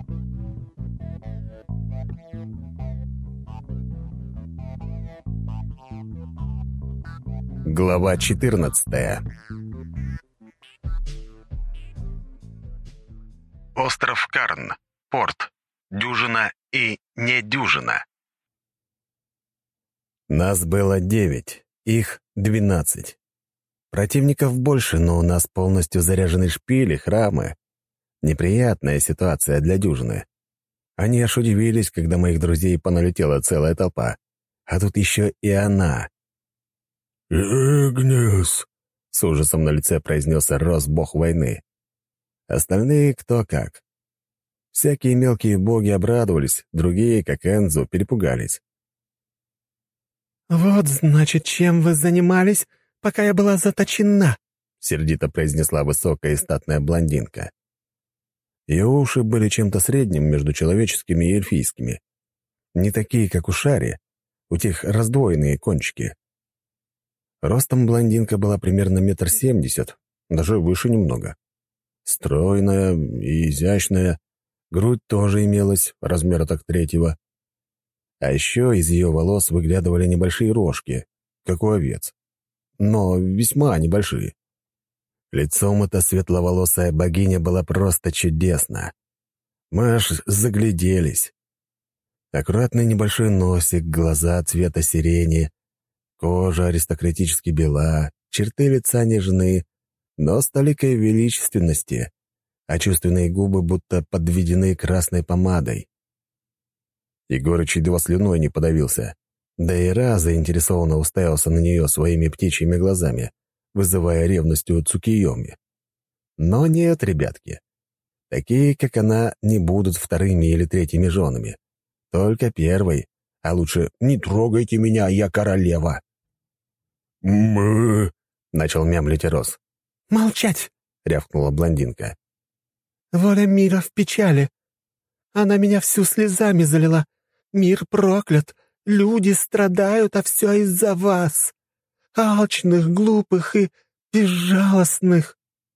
Глава 14. Остров Карн. Порт. Дюжина и недюжина. Нас было 9, их 12. Противников больше, но у нас полностью заряжены шпили, храмы. Неприятная ситуация для дюжины. Они аж удивились, когда моих друзей поналетела целая толпа. А тут еще и она. «Игнис!» — с ужасом на лице произнес Рос, бог войны. Остальные кто как. Всякие мелкие боги обрадовались, другие, как Энзу, перепугались. «Вот, значит, чем вы занимались, пока я была заточена?» — сердито произнесла высокая и статная блондинка. Ее уши были чем-то средним между человеческими и эльфийскими. Не такие, как у Шари, у тех раздвоенные кончики. Ростом блондинка была примерно 1,70 м, даже выше немного. Стройная и изящная, грудь тоже имелась, размера так третьего. А еще из ее волос выглядывали небольшие рожки, как у овец. Но весьма небольшие. Лицом эта светловолосая богиня была просто чудесна. Мы аж загляделись. Аккуратный небольшой носик, глаза цвета сирени, кожа аристократически бела, черты лица нежны, но с толикой величественности, а чувственные губы будто подведены красной помадой. Егорыч едва слюной не подавился, да и Ра заинтересованно уставился на нее своими птичьими глазами, вызывая ревность у Цукиёми. Но нет, ребятки. Такие, как она, не будут вторыми или третьими женами. Только первой, а лучше «не трогайте меня, я королева». «Мы...» — начал мямлить Рос. «Молчать!» — рявкнула блондинка. «Воля мира в печали. Она меня всю слезами залила. Мир проклят, люди страдают, а все из-за вас. Алчных, глупых и безжалостных».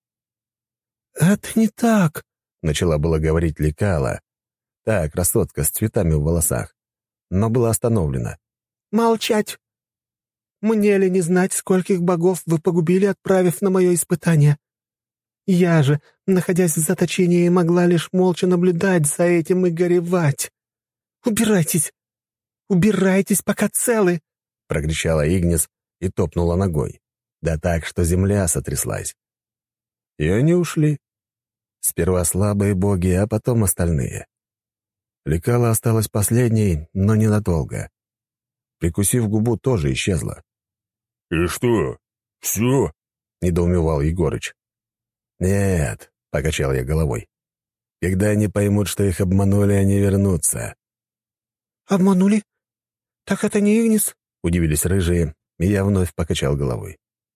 «Это не так», — начала было говорить Лекала, та красотка с цветами в волосах, но была остановлена. «Молчать! Мне ли не знать, скольких богов вы погубили, отправив на мое испытание? Я же, находясь в заточении, могла лишь молча наблюдать за этим и горевать. Убирайтесь! Убирайтесь, пока целы!» — прокричала Игнис и топнула ногой. Да так, что земля сотряслась. И они ушли. Сперва слабые боги, а потом остальные. Лекала осталась последней, но ненадолго. Прикусив губу, тоже исчезла. «И что, все?» — недоумевал Егорыч. «Нет», — покачал я головой. «Когда они поймут, что их обманули, они вернутся». «Обманули? Так это не Игнис?» — удивились рыжие, и я вновь покачал головой.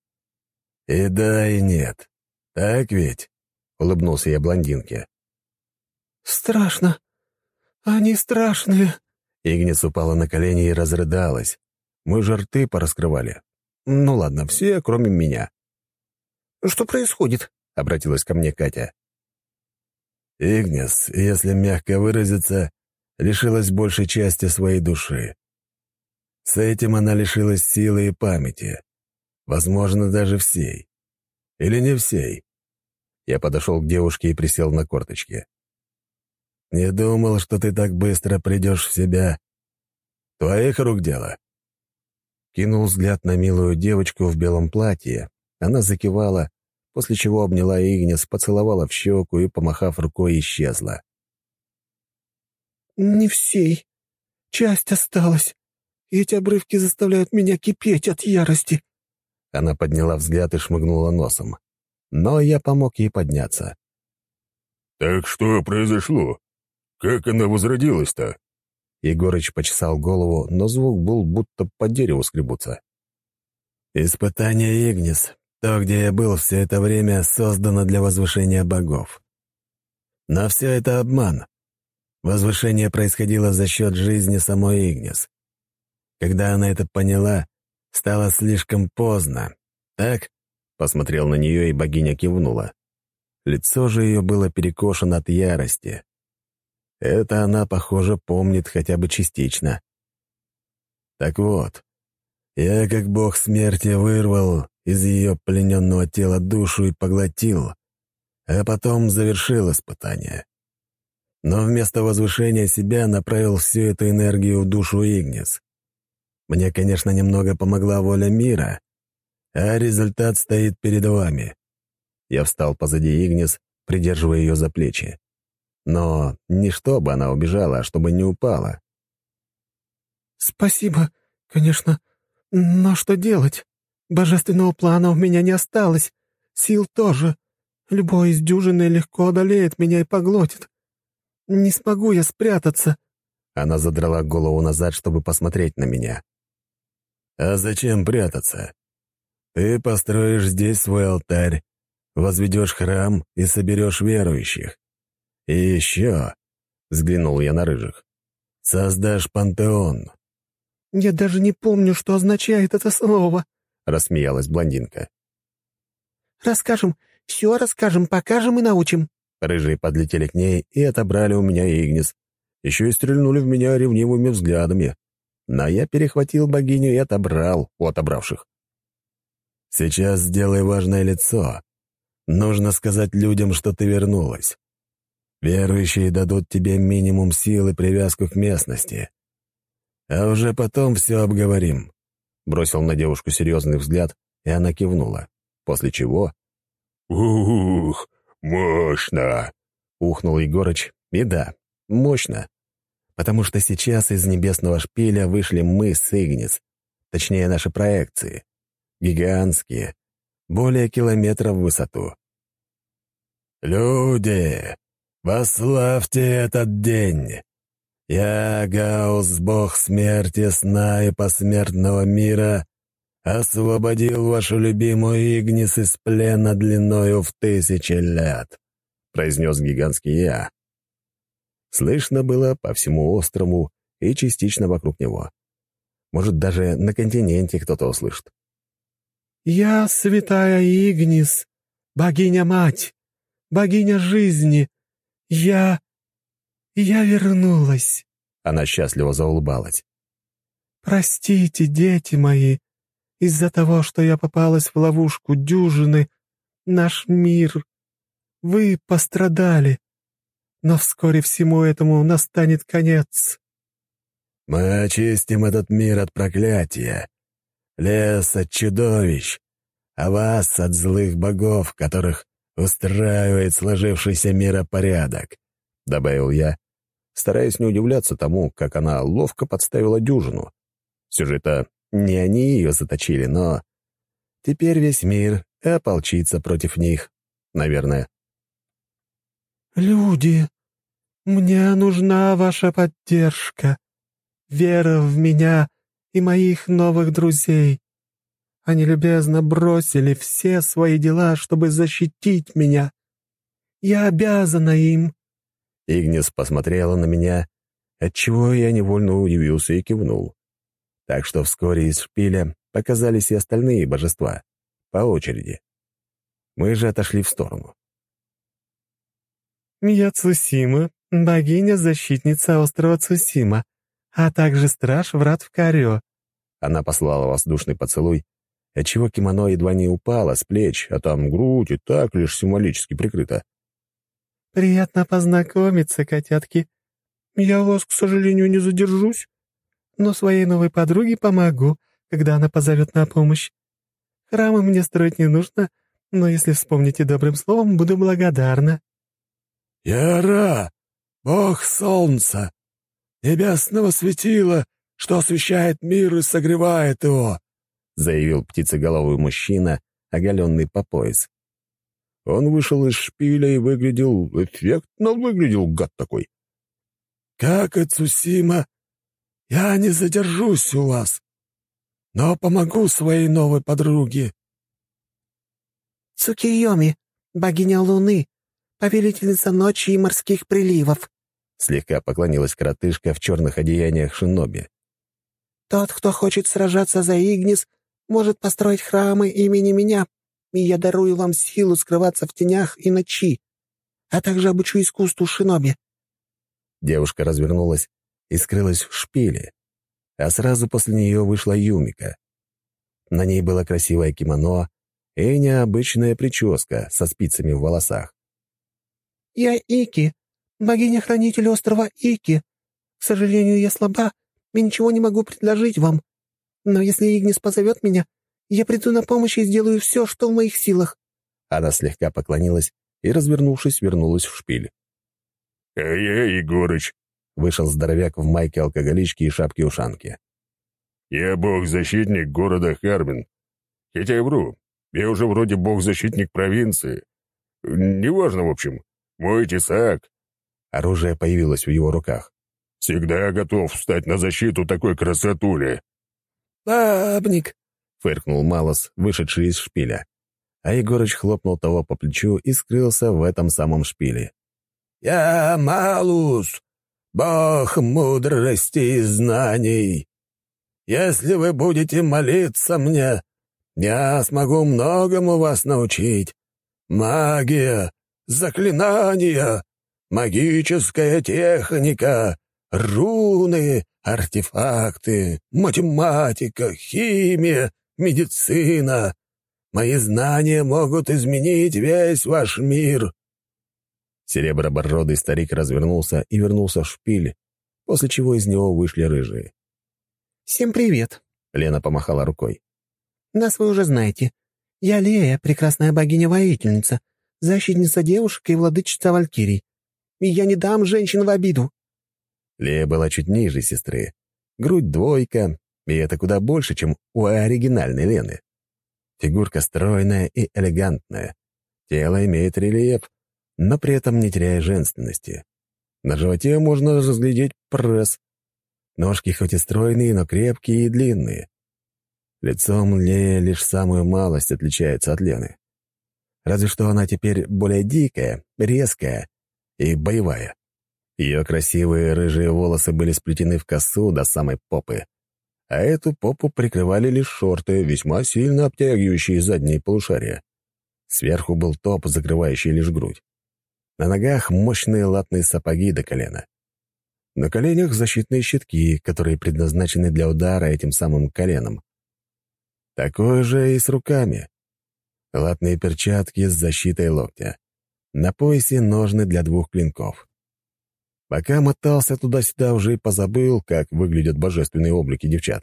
«И да, и нет. Так ведь?» — улыбнулся я блондинке. «Страшно. Они страшные». Игнис упала на колени и разрыдалась. Мы же рты пораскрывали. Ну ладно, все, кроме меня. «Что происходит?» — обратилась ко мне Катя. Игнис, если мягко выразиться, лишилась большей части своей души. С этим она лишилась силы и памяти. Возможно, даже всей. Или не всей. Я подошел к девушке и присел на корточки. «Не думал, что ты так быстро придешь в себя. Твоих рук дело». Кинул взгляд на милую девочку в белом платье. Она закивала, после чего обняла Игнис, поцеловала в щеку и, помахав рукой, исчезла. «Не всей. Часть осталась. И эти обрывки заставляют меня кипеть от ярости». Она подняла взгляд и шмыгнула носом. Но я помог ей подняться. «Так что произошло? Как она возродилась-то?» Егорыч почесал голову, но звук был, будто по дереву скребутся. «Испытание Игнис. То, где я был все это время, создано для возвышения богов. Но все это обман. Возвышение происходило за счет жизни самой Игнис. Когда она это поняла, стало слишком поздно. Так?» — посмотрел на нее, и богиня кивнула. Лицо же ее было перекошено от ярости. Это она, похоже, помнит хотя бы частично. Так вот, я, как бог смерти, вырвал из ее плененного тела душу и поглотил, а потом завершил испытание. Но вместо возвышения себя направил всю эту энергию в душу Игнис. Мне, конечно, немного помогла воля мира, а результат стоит перед вами. Я встал позади Игнис, придерживая ее за плечи. Но не чтобы она убежала, а чтобы не упала. «Спасибо, конечно, но что делать? Божественного плана у меня не осталось, сил тоже. Любой из дюжины легко одолеет меня и поглотит. Не смогу я спрятаться». Она задрала голову назад, чтобы посмотреть на меня. «А зачем прятаться? Ты построишь здесь свой алтарь, возведешь храм и соберешь верующих. И еще, — взглянул я на рыжих, — создашь пантеон». «Я даже не помню, что означает это слово», — рассмеялась блондинка. «Расскажем, все расскажем, покажем и научим». Рыжие подлетели к ней и отобрали у меня Игнис. Еще и стрельнули в меня ревнивыми взглядами. Но я перехватил богиню и отобрал у отобравших. «Сейчас сделай важное лицо. Нужно сказать людям, что ты вернулась. Верующие дадут тебе минимум сил и привязку к местности. А уже потом все обговорим». Бросил на девушку серьезный взгляд, и она кивнула. После чего... «Ух, мощно!» — ухнул Егорыч. И да, мощно. Потому что сейчас из небесного шпиля вышли мы с Игнис, точнее, наши проекции. Гигантские, более километра в высоту. «Люди, восславьте этот день! Я, Гаус, бог смерти, сна и посмертного мира, освободил вашу любимую Игнис из плена длиною в 1000 лет», — произнес гигантский я. Слышно было по всему острову и частично вокруг него. Может, даже на континенте кто-то услышит. «Я святая Игнис, богиня-мать, богиня жизни. Я вернулась». Она счастливо заулыбалась. «Простите, дети мои, из-за того, что я попалась в ловушку дюжины, наш мир. Вы пострадали, но вскоре всему этому настанет конец». «Мы очистим этот мир от проклятия, лес от чудовищ, а вас от злых богов, которых устраивает сложившийся миропорядок», — добавил я, стараясь не удивляться тому, как она ловко подставила дюжину. Все же это не они ее заточили, но теперь весь мир ополчится против них, наверное. «Люди, мне нужна ваша поддержка, вера в меня и моих новых друзей. Они любезно бросили все свои дела, чтобы защитить меня. Я обязана им». Игнис посмотрела на меня, отчего я невольно удивился и кивнул. Так что вскоре из шпиля показались и остальные божества, по очереди. Мы же отошли в сторону. «Я Цусима, богиня-защитница острова Цусима, а также страж врат в Карё». Она послала воздушный поцелуй, отчего кимоно едва не упало с плеч, а там грудь и так лишь символически прикрыта. «Приятно познакомиться, котятки. Я вас, к сожалению, не задержусь, но своей новой подруге помогу, когда она позовет на помощь. Храмы мне строить не нужно, но если вспомните добрым словом, буду благодарна». «Яра, бог солнца, небесного светила, что освещает мир и согревает его», заявил птицеголовый мужчина, оголенный по пояс. Он вышел из шпиля и эффектно выглядел, гад такой. «Как и Цусима, я не задержусь у вас, но помогу своей новой подруге». «Цукиёми, богиня Луны, повелительница ночи и морских приливов», слегка поклонилась коротышка в черных одеяниях шиноби. «Тот, кто хочет сражаться за Игнис, может построить храмы имени меня, и я дарую вам силу скрываться в тенях и ночи, а также обучу искусству шиноби». Девушка развернулась и скрылась в шпиле, а сразу после нее вышла Юмика. На ней было красивое кимоно и необычная прическа со спицами в волосах. «Я Ики, богиня-хранитель острова Ики. К сожалению, я слаба и ничего не могу предложить вам. Но если Игнис позовет меня, я приду на помощь и сделаю все, что в моих силах». Она слегка поклонилась и, развернувшись, вернулась в шпиль. «А я Егорыч», — вышел здоровяк в майке алкоголички и шапке-ушанки. «Я бог-защитник города Харбин. Хотя и вру, я уже вроде бог-защитник провинции. Неважно, в общем, мой тесак». Оружие появилось в его руках. «Всегда готов встать на защиту такой красотули». «Бабник!» — фыркнул Малос, вышедший из шпиля. А Егорыч хлопнул того по плечу и скрылся в этом самом шпиле. «Я Малус, бог мудрости и знаний. Если вы будете молиться мне, я смогу многому вас научить. Магия, заклинания, магическая техника, руны, артефакты, математика, химия, медицина. Мои знания могут изменить весь ваш мир». Серебробородый старик развернулся и вернулся в шпиль, после чего из него вышли рыжие. «Всем привет», — Лена помахала рукой. «Нас вы уже знаете. Я Лея, прекрасная богиня-воительница, защитница девушек и владычица валькирий. И я не дам женщин в обиду». Лея была чуть ниже сестры. Грудь 2, и это куда больше, чем у оригинальной Лены. Фигурка стройная и элегантная. Тело имеет рельеф, но при этом не теряя женственности. На животе можно разглядеть пресс. Ножки хоть и стройные, но крепкие и длинные. Лицом Лея лишь самую малость отличается от Лены. Разве что она теперь более дикая, резкая и боевая. Ее красивые рыжие волосы были сплетены в косу до самой попы, а эту попу прикрывали лишь шорты, весьма сильно обтягивающие задние полушария. Сверху был топ, закрывающий лишь грудь. На ногах мощные латные сапоги до колена. На коленях защитные щитки, которые предназначены для удара этим самым коленом. Такое же и с руками. Латные перчатки с защитой локтя. На поясе ножны для 2 клинков. Пока мотался туда-сюда, уже и позабыл, как выглядят божественные облики девчат.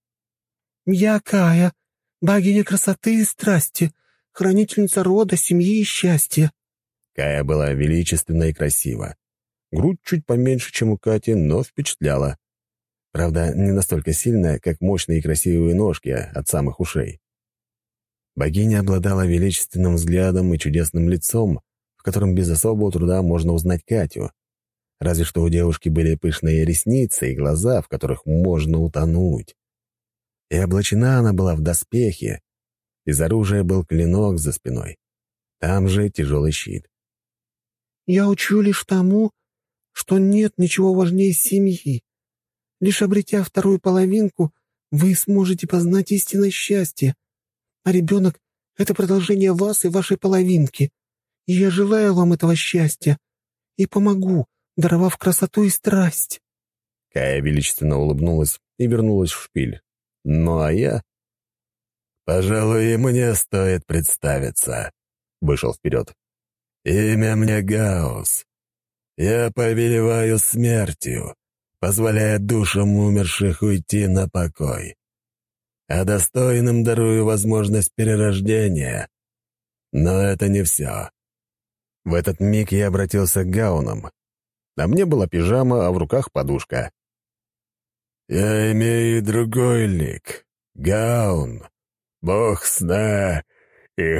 «Я Кая, богиня красоты и страсти, хранительница рода, семьи и счастья». Кая была величественна и красива. Грудь чуть поменьше, чем у Кати, но впечатляла. Правда, не настолько сильная, как мощные и красивые ножки от самых ушей. Богиня обладала величественным взглядом и чудесным лицом, в котором без особого труда можно узнать Катю. Разве что у девушки были пышные ресницы и глаза, в которых можно утонуть. И облачена она была в доспехи. Из оружия был клинок за спиной. Там же тяжелый щит. «Я учу лишь тому, что нет ничего важнее семьи. Лишь обретя вторую половинку, вы сможете познать истинное счастье. А ребенок — это продолжение вас и вашей половинки. И я желаю вам этого счастья и помогу, даровав красоту и страсть». Кая величественно улыбнулась и вернулась в шпиль. Ну а я... «Пожалуй, мне стоит представиться», — вышел вперед. «Имя мне Гаус. Я повелеваю смертью, позволяя душам умерших уйти на покой. А достойным дарую возможность перерождения. Но это не все». В этот миг я обратился к гаунам. На мне была пижама, а в руках подушка. «Я имею другой лик. Гаун. Бог сна и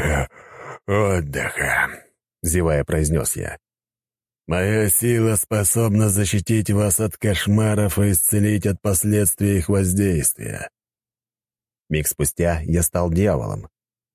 отдыха», — зевая произнес я. «Моя сила способна защитить вас от кошмаров и исцелить от последствий их воздействия». Миг спустя я стал дьяволом.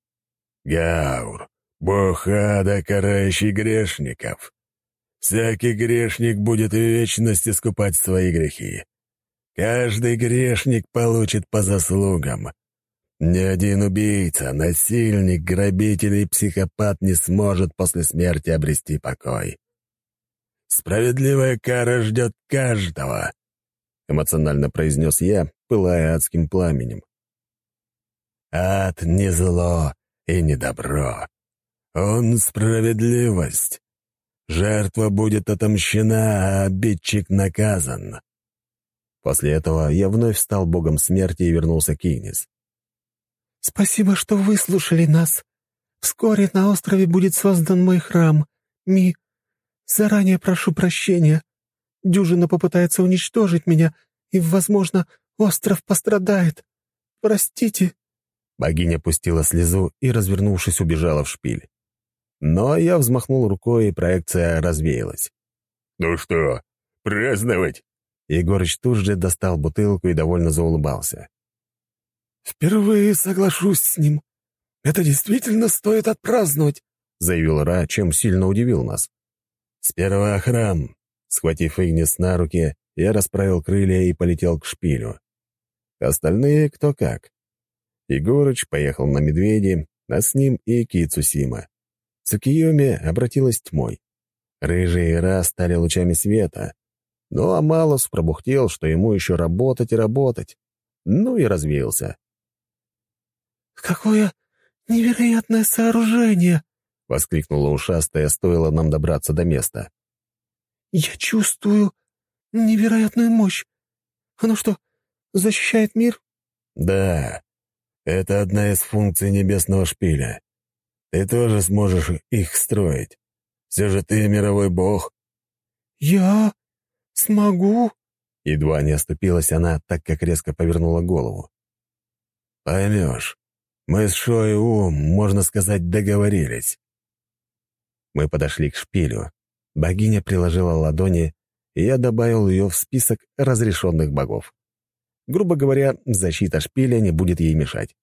«Гаур, бог ада, карающий грешников. Всякий грешник будет в вечности искупать свои грехи. Каждый грешник получит по заслугам. Ни один убийца, насильник, грабитель и психопат не сможет после смерти обрести покой. Справедливая кара ждет каждого», — эмоционально произнес я, пылая адским пламенем. «Ад не зло и не добро. Он справедливость. Жертва будет отомщена, а обидчик наказан». После этого я вновь стал богом смерти и вернулся к Игнис. «Спасибо, что выслушали нас. Вскоре на острове будет создан мой храм. Заранее прошу прощения. Дюжина попытается уничтожить меня, и, возможно, остров пострадает. Простите». Богиня пустила слезу и, развернувшись, убежала в шпиль. Но я взмахнул рукой, и проекция развеялась. «Ну что, праздновать?» Егорыч тут же достал бутылку и довольно заулыбался. «Впервые соглашусь с ним. Это действительно стоит отпраздновать», — заявил Ра, чем сильно удивил нас. «Сперва храм». Схватив Игнис на руки, я расправил крылья и полетел к шпилю. Остальные кто как. Егорыч поехал на медведи, а с ним и Кицусима. Цукиёми обратилась тьмой. Рыжий и Ра стали лучами света. Ну а Малос пробухтел, что ему еще работать и работать. Ну и развеялся. «Какое невероятное сооружение!» — воскликнула ушастая, стоило нам добраться до места. «Я чувствую невероятную мощь. Оно что, защищает мир?» «Да, это одна из функций небесного шпиля. Ты тоже сможешь их строить. Все же ты мировой бог». «Я смогу?» Едва не оступилась она, так как резко повернула голову. «Поймешь, мы с Шоу, можно сказать, договорились». Мы подошли к шпилю. Богиня приложила ладони, и я добавил ее в список разрешенных богов. Грубо говоря, защита шпиля не будет ей мешать.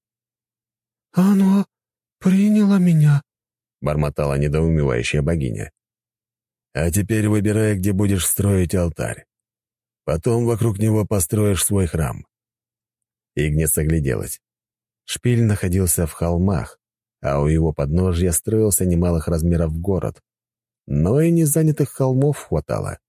«Оно приняло меня», — бормотала недоумевающая богиня. «А теперь выбирай, где будешь строить алтарь. Потом вокруг него построишь свой храм». Игнис огляделась. Шпиль находился в холмах, а у его подножья строился немалых размеров город. Но и незанятых холмов хватало.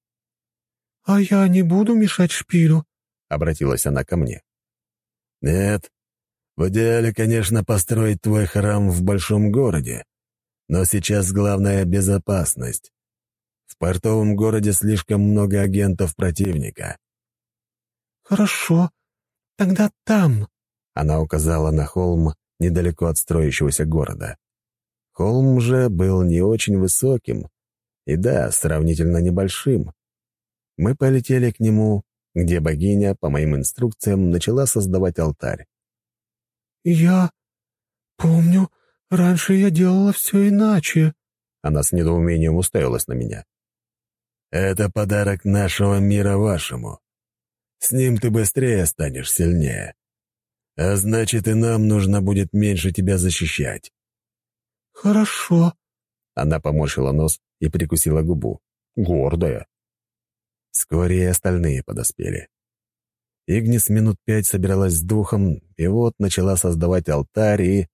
«А я не буду мешать шпилю», — обратилась она ко мне. «Нет, в идеале, конечно, построить твой храм в большом городе, но сейчас главное — безопасность. В портовом городе слишком много агентов противника». «Хорошо, тогда там», — она указала на холм недалеко от строящегося города. Холм же был не очень высоким и, да, сравнительно небольшим. Мы полетели к нему, где богиня, по моим инструкциям, начала создавать алтарь. «Я помню, раньше я делала все иначе». Она с недоумением уставилась на меня. «Это подарок нашего мира вашему. С ним ты быстрее станешь сильнее. А значит, и нам нужно будет меньше тебя защищать». «Хорошо». Она поморщила нос и прикусила губу. Гордая. Вскоре и остальные подоспели. Игнис минут 5 собиралась с духом, и вот начала создавать алтарь и...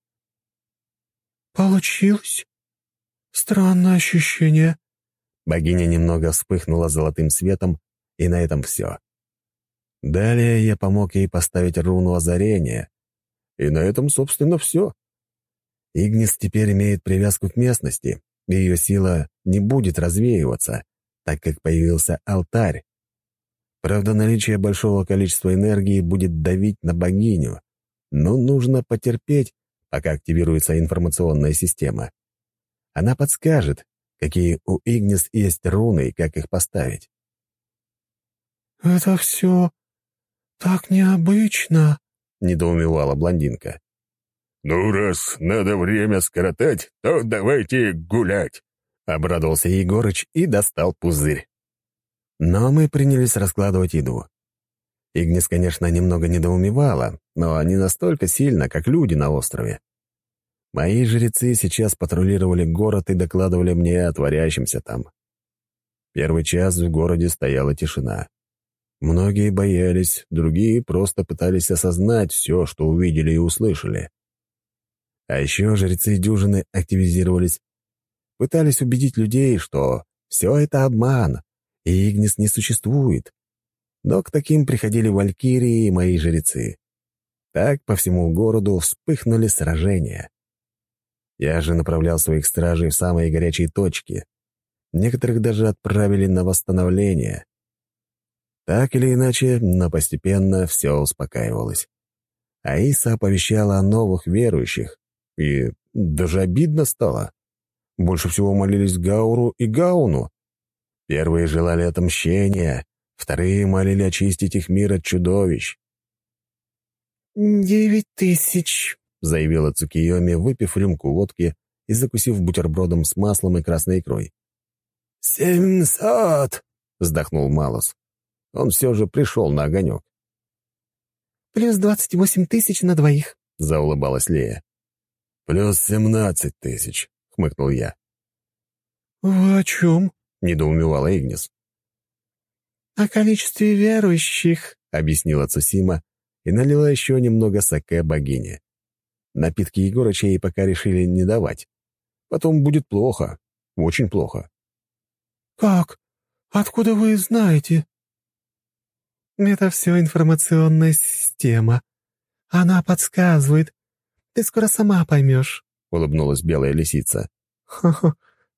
«Получилось? Странное ощущение». Богиня немного вспыхнула золотым светом, и на этом все. Далее я помог ей поставить руну озарения, и на этом, собственно, все. Игнис теперь имеет привязку к местности, и ее сила не будет развеиваться, так как появился алтарь. Правда, наличие большого количества энергии будет давить на богиню, но нужно потерпеть, пока активируется информационная система. Она подскажет, какие у Игнис есть руны и как их поставить. «Это все так необычно», — недоумевала блондинка. «Ну, раз надо время скоротать, то давайте гулять», — обрадовался Егорыч и достал пузырь. Но мы принялись раскладывать еду. Игнис, конечно, немного недоумевала, но не настолько сильно, как люди на острове. Мои жрецы сейчас патрулировали город и докладывали мне о творящемся там. Первый час в городе стояла тишина. Многие боялись, другие просто пытались осознать все, что увидели и услышали. А еще жрецы дюжины активизировались, пытались убедить людей, что Все это обман, и Игнис не существует. Но к таким приходили валькирии и мои жрецы. Так по всему городу вспыхнули сражения. Я же направлял своих стражей в самые горячие точки. Некоторых даже отправили на восстановление. Так или иначе, но постепенно все успокаивалось. Аиса оповещала о новых верующих, и даже обидно стало. Больше всего молились Гауру и Гауну. Первые желали отмщения, вторые молили очистить их мир от чудовищ. 9000, — заявила Цукиоми, выпив рюмку водки и закусив бутербродом с маслом и красной икрой. 700, — вздохнул Малос. Он все же пришел на огонек. плюс 28 тысяч на двоих, — заулыбалась Лея. «Плюс 17 000, — хмыкнул я. «Вы о чем?» — недоумевала Игнис. «О количестве верующих», — объяснила Цусима и налила еще немного саке богине. Напитки Егорыча ей пока решили не давать. Потом будет плохо, очень плохо. «Как? Откуда вы знаете?» «Это все информационная система. Она подсказывает. Ты скоро сама поймешь», — улыбнулась белая лисица. «Хо-хо,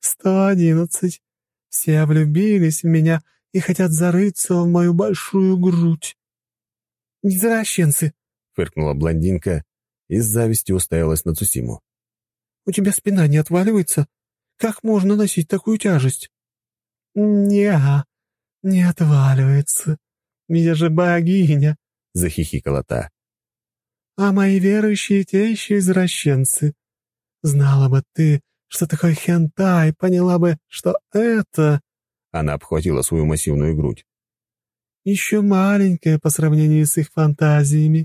111. Все влюбились в меня и хотят зарыться в мою большую грудь». «Извращенцы!» — фыркнула блондинка и с завистью уставилась на Цусиму. «У тебя спина не отваливается? Как можно носить такую тяжесть?» «Не-а, не отваливается. Я же богиня», — захихикала та. «А мои верующие те еще извращенцы. Знала бы ты, что такое хентай, поняла бы, что это...» Она обхватила свою массивную грудь. «Еще маленькое по сравнению с их фантазиями».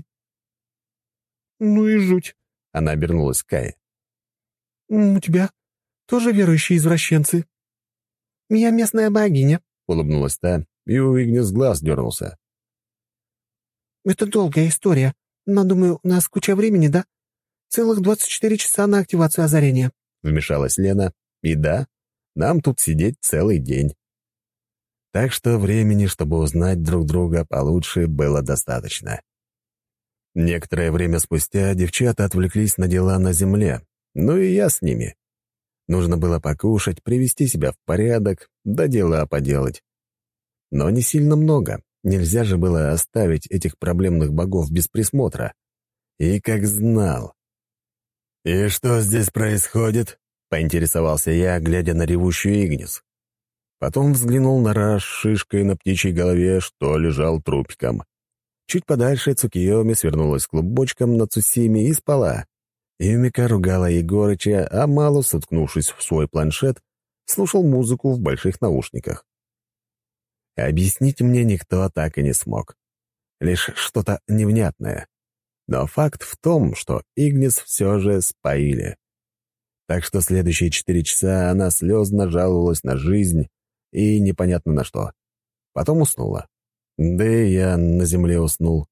«Ну и жуть», — она обернулась к Кае. «У тебя тоже верующие извращенцы?» «Я местная богиня», — улыбнулась та, и у Игнис глаз дернулся. «Это долгая история, но, думаю, у нас куча времени, да? Целых 24 часа на активацию озарения». Вмешалась Лена, и да, нам тут сидеть целый день. Так что времени, чтобы узнать друг друга получше, было достаточно. Некоторое время спустя девчата отвлеклись на дела на земле, ну и я с ними. Нужно было покушать, привести себя в порядок, да дела поделать. Но не сильно много, нельзя же было оставить этих проблемных богов без присмотра. И как знал. «И что здесь происходит?» — поинтересовался я, глядя на ревущую Игнис. Потом взглянул на Раш с шишкой на птичьей голове, что лежал трупиком. Чуть подальше Цукиоми свернулась клубочком на Цусиме и спала. Юмика ругала Егорыча, а Малус, уткнувшись в свой планшет, слушал музыку в больших наушниках. Объяснить мне никто так и не смог. Лишь что-то невнятное. Но факт в том, что Игнис все же споили. Так что следующие 4 часа она слезно жаловалась на жизнь и непонятно на что. Потом уснула. Да и я на земле уснул.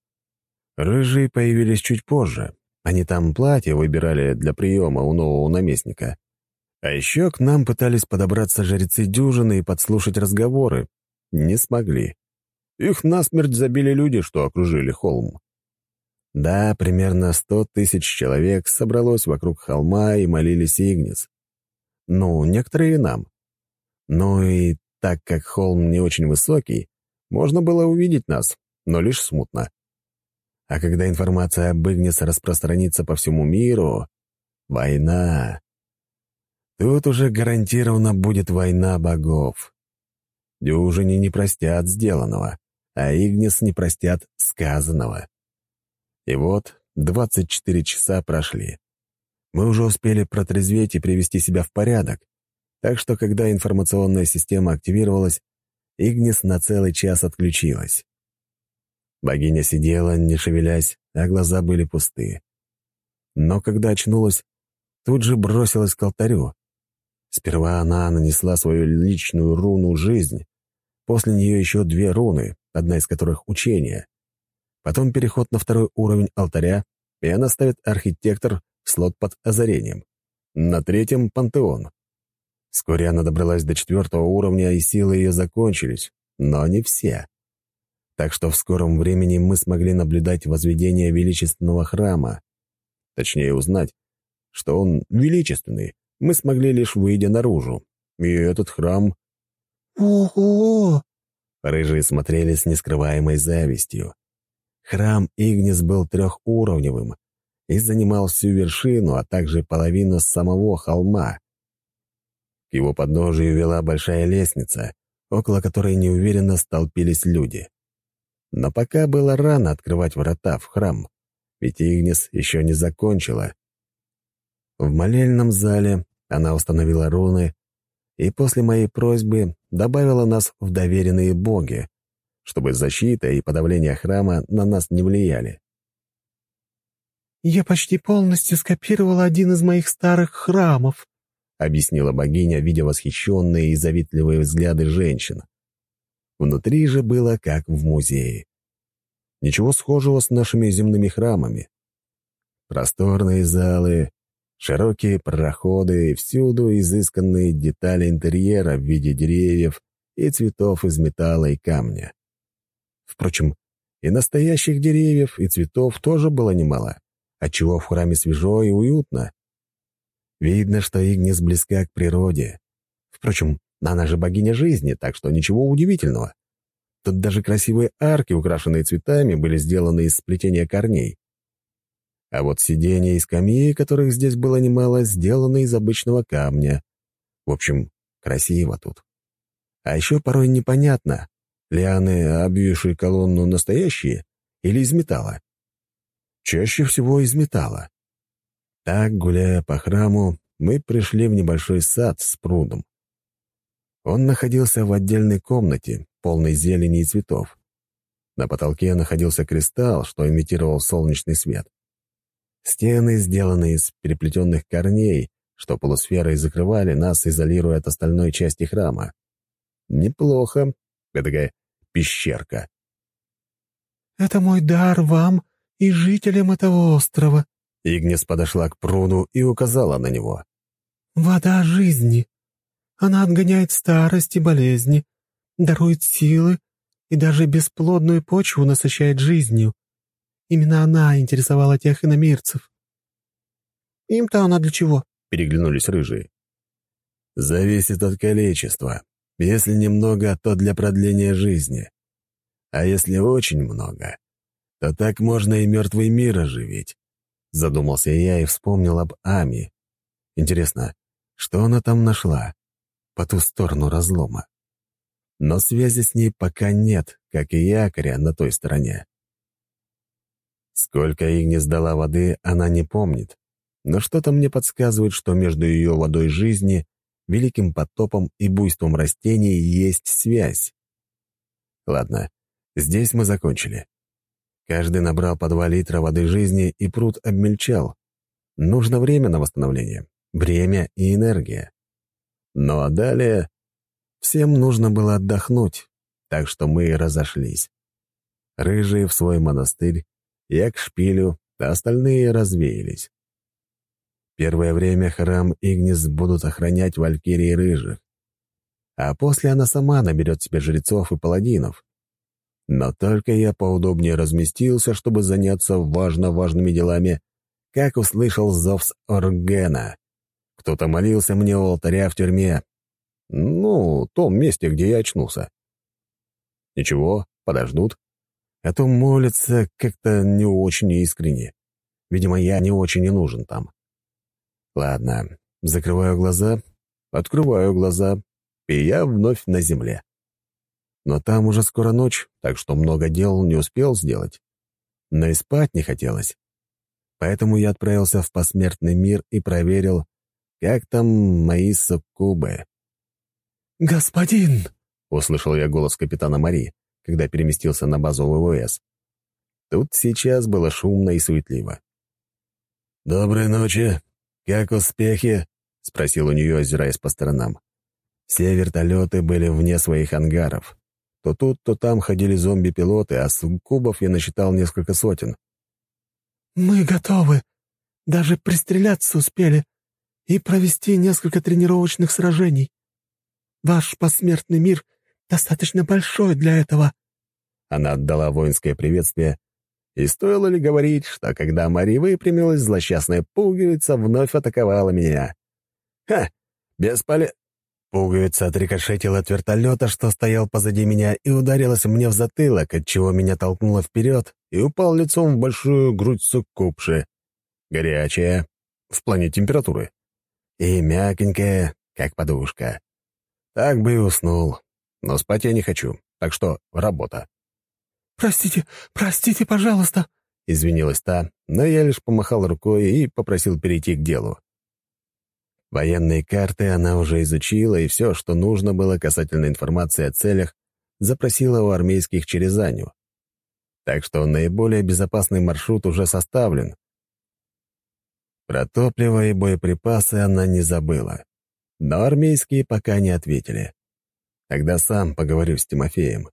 Рыжие появились чуть позже. Они там платье выбирали для приема у нового наместника. А еще к нам пытались подобраться жрецы дюжины и подслушать разговоры. Не смогли. Их насмерть забили люди, что окружили холм. Да, примерно 100 000 человек собралось вокруг холма и молились Игнис. Ну, некоторые нам. Ну и так как холм не очень высокий, можно было увидеть нас, но лишь смутно. А когда информация об Игнис распространится по всему миру, война. Тут уже гарантированно будет война богов. Дюжине не простят сделанного, а Игнис не простят сказанного. И вот 24 часа прошли. Мы уже успели протрезветь и привести себя в порядок, так что, когда информационная система активировалась, Игнис на целый час отключилась. Богиня сидела, не шевелясь, а глаза были пусты. Но когда очнулась, тут же бросилась к алтарю. Сперва она нанесла свою личную руну «Жизнь», после нее еще 2 руны, одна из которых — «Учение». Потом переход на 2-й уровень алтаря, и она ставит архитектор в слот под озарением. На 3-м — пантеон. Вскоре она добралась до 4-го уровня, и силы ее закончились, но не все. Так что в скором времени мы смогли наблюдать возведение величественного храма. Точнее, узнать, что он величественный, мы смогли лишь выйдя наружу. И этот храм... «Ого!» Рыжие смотрели с нескрываемой завистью. Храм Игнис был 3-уровневым и занимал всю вершину, а также половину самого холма. К его подножию вела большая лестница, около которой неуверенно столпились люди. Но пока было рано открывать врата в храм, ведь Игнис еще не закончила. В молельном зале она установила руны и после моей просьбы добавила нас в доверенные боги, чтобы защита и подавление храма на нас не влияли. «Я почти полностью скопировала один из моих старых храмов», — объяснила богиня, видя восхищенные и завистливые взгляды женщин. Внутри же было как в музее. Ничего схожего с нашими земными храмами. Просторные залы, широкие проходы и всюду изысканные детали интерьера в виде деревьев и цветов из металла и камня. Впрочем, и настоящих деревьев и цветов тоже было немало, отчего в храме свежо и уютно. Видно, что Игнис близка к природе. Впрочем, она же богиня жизни, так что ничего удивительного. Тут даже красивые арки, украшенные цветами, были сделаны из сплетения корней. А вот сиденья и скамьи, которых здесь было немало, сделаны из обычного камня. В общем, красиво тут. А еще порой непонятно, лианы, обвившие колонну, настоящие или из металла. Чаще всего из металла. Так, гуляя по храму, мы пришли в небольшой сад с прудом. Он находился в отдельной комнате, полной зелени и цветов. На потолке находился кристалл, что имитировал солнечный свет. Стены сделаны из переплетенных корней, что полусферой закрывали нас, изолируя от остальной части храма. Неплохо. Такая пещерка. «Это мой дар вам и жителям этого острова», — Игнис подошла к пруду и указала на него. «Вода жизни. Она отгоняет старость и болезни, дарует силы и даже бесплодную почву насыщает жизнью. Именно она интересовала тех иномирцев». «Им-то она для чего?» — переглянулись рыжие. «Зависит от количества. Если немного, то для продления жизни. А если очень много, то так можно и мертвый мир оживить». Задумался я и вспомнил об Ами. Интересно, что она там нашла? По ту сторону разлома. Но связи с ней пока нет, как и якоря на той стороне. Сколько Игнис дала воды, она не помнит. Но что-то мне подсказывает, что между ее водой жизни, великим потопом и буйством растений есть связь. Ладно, здесь мы закончили. Каждый набрал по 2 литра воды жизни, и пруд обмельчал. Нужно время на восстановление. Время и энергия. Ну а далее всем нужно было отдохнуть, так что мы разошлись. Рыжие в свой монастырь, я к шпилю, а остальные развеялись. Первое время храм Игнис будут охранять валькирии рыжих, а после она сама наберет себе жрецов и паладинов. Но только я поудобнее разместился, чтобы заняться важными делами, как услышал зов с Оргена. Кто-то молился мне у алтаря в тюрьме. Ну, том месте, где я очнулся. Ничего, подождут. А то молятся как-то не очень искренне. Видимо, я не очень и нужен там. Ладно, закрываю глаза, открываю глаза, и я вновь на земле. Но там уже скоро ночь, так что много дел не успел сделать. Но и спать не хотелось. Поэтому я отправился в посмертный мир и проверил, как там мои суккубы. «Господин!» — услышал я голос капитана Мари, когда переместился на базу ВВС. Тут сейчас было шумно и суетливо. «Доброй ночи. Как успехи?» — спросил у нее, озираясь по сторонам. Все вертолеты были вне своих ангаров. То тут, то там ходили зомби-пилоты, а суккубов я насчитал несколько сотен. «Мы готовы. Даже пристреляться успели. и провести несколько тренировочных сражений. Ваш посмертный мир достаточно большой для этого». Она отдала воинское приветствие, и стоило ли говорить, что когда Мари выпрямилась, злосчастная пуговица вновь атаковала меня. «Ха! Пуговица отрикошетила от вертолета, что стоял позади меня, и ударилась мне в затылок, отчего меня толкнуло вперед и упал лицом в большую грудь суккубши. Горячая, в плане температуры, и мягенькая, как подушка. Так бы и уснул, но спать я не хочу, так что работа. «Простите, простите, пожалуйста», — извинилась та, но я лишь помахал рукой и попросил перейти к делу. Военные карты она уже изучила, и все, что нужно было касательно информации о целях, запросила у армейских через Аню. Так что наиболее безопасный маршрут уже составлен. Про топливо и боеприпасы она не забыла. Но армейские пока не ответили. Тогда сам поговорю с Тимофеем.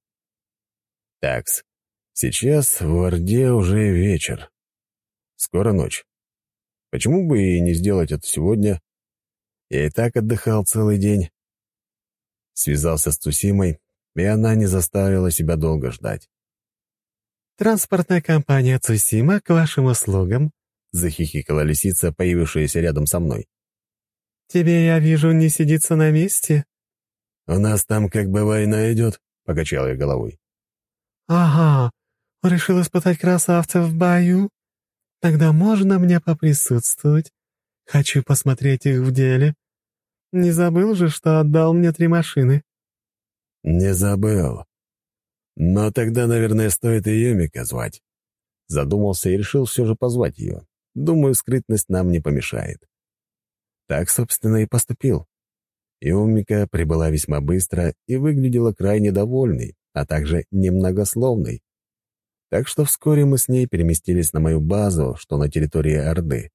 Такс, сейчас в Орде уже вечер. Скоро ночь. Почему бы и не сделать это сегодня? Я и так отдыхал целый день. Связался с Цусимой, и она не заставила себя долго ждать. «Транспортная компания Цусима к вашим услугам», — захихикала лисица, появившаяся рядом со мной. «Тебе, я вижу, не сидится на месте». «У нас там как бы война идет», — покачал я головой. «Ага, решил испытать красавцев в бою? Тогда можно мне поприсутствовать? Хочу посмотреть их в деле. Не забыл же, что отдал мне 3 машины?» «Не забыл. Но тогда, наверное, стоит и Юмика звать». Задумался и решил все же позвать ее. Думаю, скрытность нам не помешает. Так, собственно, и поступил. Юмика прибыла весьма быстро и выглядела крайне довольной, а также немногословной. Так что вскоре мы с ней переместились на мою базу, что на территории Орды.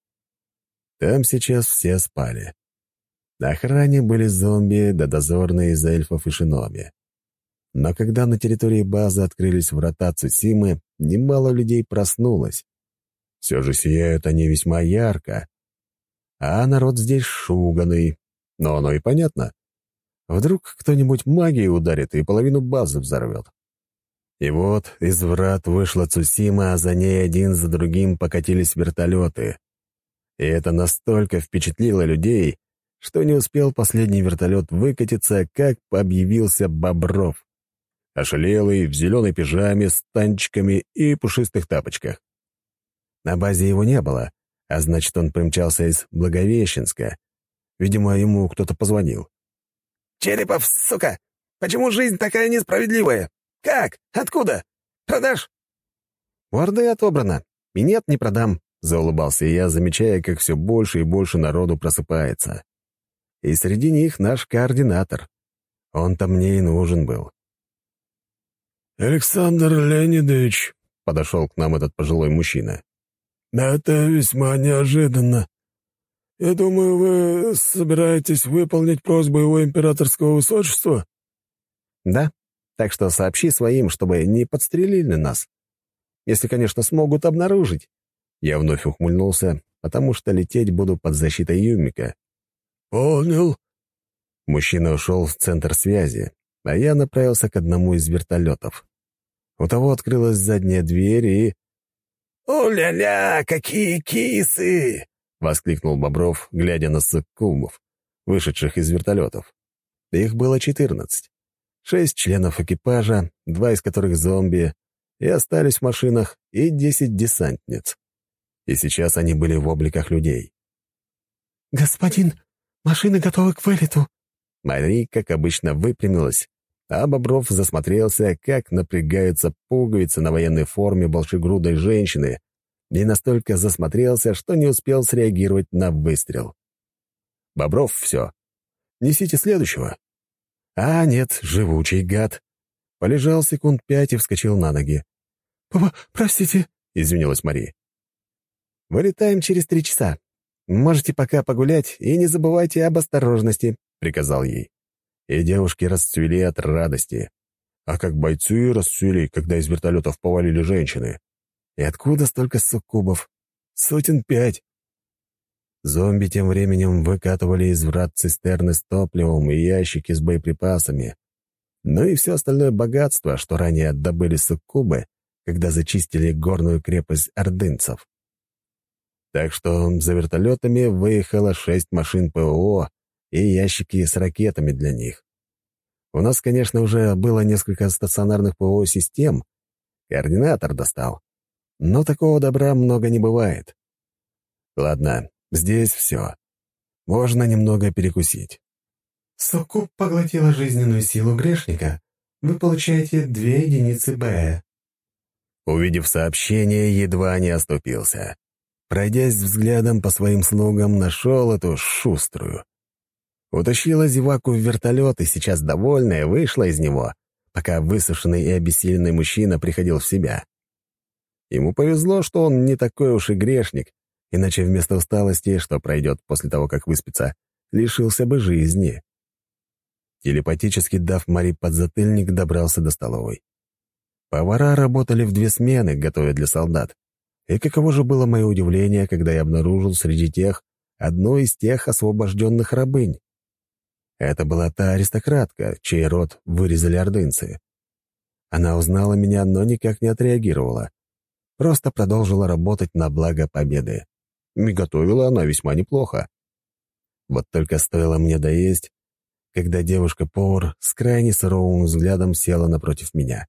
Там сейчас все спали. На охране были зомби да дозорные из эльфов и шиноби. Но когда на территории базы открылись врата Цусимы, немало людей проснулось. Все же сияют они весьма ярко. А народ здесь шуганый. Но оно и понятно. Вдруг кто-нибудь магией ударит и половину базы взорвет. И вот из врат вышла Цусима, а за ней один за другим покатились вертолеты. И это настолько впечатлило людей, что не успел последний вертолет выкатиться, как объявился Бобров. Ошалелый, в зеленой пижаме, с танчиками и пушистых тапочках. На базе его не было, а значит, он примчался из Благовещенска. Видимо, ему кто-то позвонил. «Черепов, сука! Почему жизнь такая несправедливая? Как? Откуда? Продашь?» «У Орды отобрано. И нет, не продам», — заулыбался я, замечая, как все больше и больше народу просыпается. И среди них наш координатор. Он-то мне и нужен был. «Александр Леонидович», — подошел к нам этот пожилой мужчина. «это весьма неожиданно. Я думаю, вы собираетесь выполнить просьбу его императорского высочества?» «Да, так что сообщи своим, чтобы не подстрелили нас. Если, конечно, смогут обнаружить». Я вновь ухмыльнулся, потому что лететь буду под защитой Юмика. «Понял». Мужчина ушел в центр связи, а я направился к одному из вертолетов. У того открылась задняя дверь и... «О-ля-ля, какие кисы!» — воскликнул Бобров, глядя на суккубов, вышедших из вертолетов. Их было 14. 6 членов экипажа, 2 из которых зомби, и остались в машинах, и 10 десантниц. И сейчас они были в обликах людей. «Господин, машины готовы к вылету». Мари, как обычно, выпрямилась, а Бобров засмотрелся, как напрягаются пуговицы на военной форме большегрудой женщины, и настолько засмотрелся, что не успел среагировать на выстрел. «Бобров, все. Несите следующего». А нет, живучий гад. Полежал секунд 5 и вскочил на ноги. «Простите», — извинилась Мари. «Вылетаем через 3 часа. Можете пока погулять и не забывайте об осторожности», — приказал ей. И девушки расцвели от радости. А как бойцы расцвели, когда из вертолетов повалили женщины. И откуда столько суккубов? 5 сотен. Зомби тем временем выкатывали из врат цистерны с топливом и ящики с боеприпасами, ну и все остальное богатство, что ранее добыли суккубы, когда зачистили горную крепость ордынцев. Так что за вертолетами выехало 6 машин ПВО и ящики с ракетами для них. У нас, конечно, уже было несколько стационарных ПВО-систем, координатор достал, но такого добра много не бывает. Ладно, здесь все. Можно немного перекусить. Суккуб поглотила жизненную силу грешника. Вы получаете 2 единицы Б. Увидев сообщение, едва не оступился. Пройдясь взглядом по своим слугам, нашел эту шуструю. Утащила зеваку в вертолет и сейчас, довольная, вышла из него, пока высушенный и обессиленный мужчина приходил в себя. Ему повезло, что он не такой уж и грешник, иначе вместо усталости, что пройдет после того, как выспится, лишился бы жизни. Телепатически дав Мари подзатыльник, добрался до столовой. Повара работали в 2 смены, готовя для солдат. И каково же было мое удивление, когда я обнаружил среди тех одну из тех освобожденных рабынь. Это была та аристократка, чей род вырезали ордынцы. Она узнала меня, но никак не отреагировала. Просто продолжила работать на благо победы. И готовила она весьма неплохо. Вот только стоило мне доесть, когда девушка-повар с крайне суровым взглядом села напротив меня.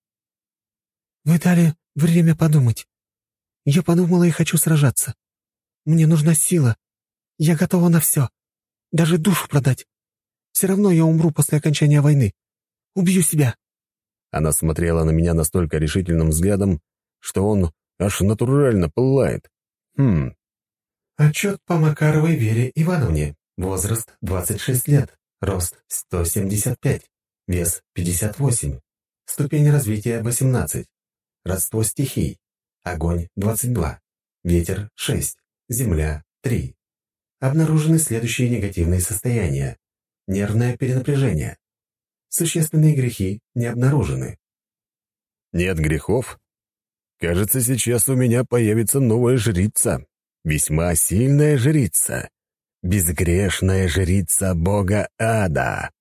«Вы дали время подумать. Я подумала и хочу сражаться. Мне нужна сила. Я готова на все. Даже душу продать. Все равно я умру после окончания войны. Убью себя». Она смотрела на меня настолько решительным взглядом, что он аж натурально пылает. Отчет по Макаровой Вере Ивановне. Возраст 26 лет. Рост 175. Вес 58. Ступень развития 18. Родство стихий. Огонь 22. Ветер 6. Земля 3. Обнаружены следующие негативные состояния. Нервное перенапряжение. Существенные грехи не обнаружены. Нет грехов? Кажется, сейчас у меня появится новая жрица. Весьма сильная жрица. Безгрешная жрица бога ада.